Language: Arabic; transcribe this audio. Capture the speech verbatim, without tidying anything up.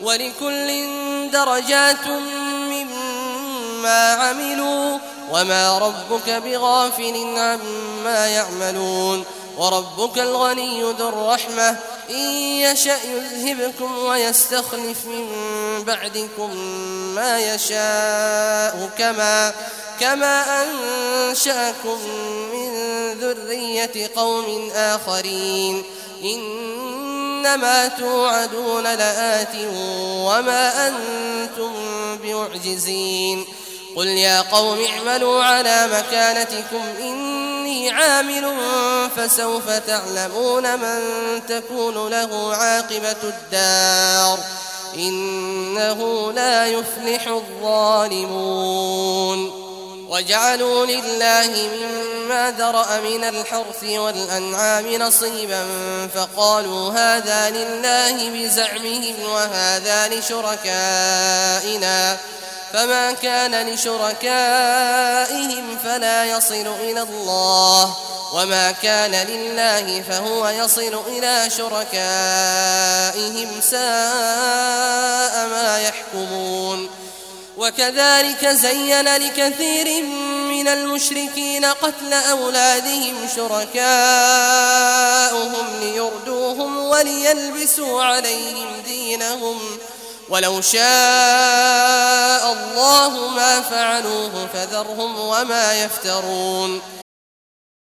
ولكل درجات مما عملوا وما ربك بغافل عما يعملون وربك الغني ذو الرحمة إن يشأ يذهبكم ويستخلف من بعدكم ما يشاء كما, كما أنشأكم من ذرية قوم آخرين إنما توعدون لآت وما أنتم بمعجزين قل يا قوم اعملوا على مكانتكم إني عامل فسوف تعلمون من تكون له عاقبة الدار إنه لا يفلح الظالمون وجعلوا لله مما ذرأ من الحرث والأنعام نصيبا فقالوا هذا لله بزعمهم وهذا لشركائنا فما كان لشركائهم فلا يصل إلى الله وما كان لله فهو يصل إلى شركائهم ساء ما يحكمون وكذلك زين لكثير من المشركين قتل أولادهم شركاؤهم ليردوهم وليلبسوا عليهم دينهم ولو شاء الله ما فعلوه فذرهم وما يفترون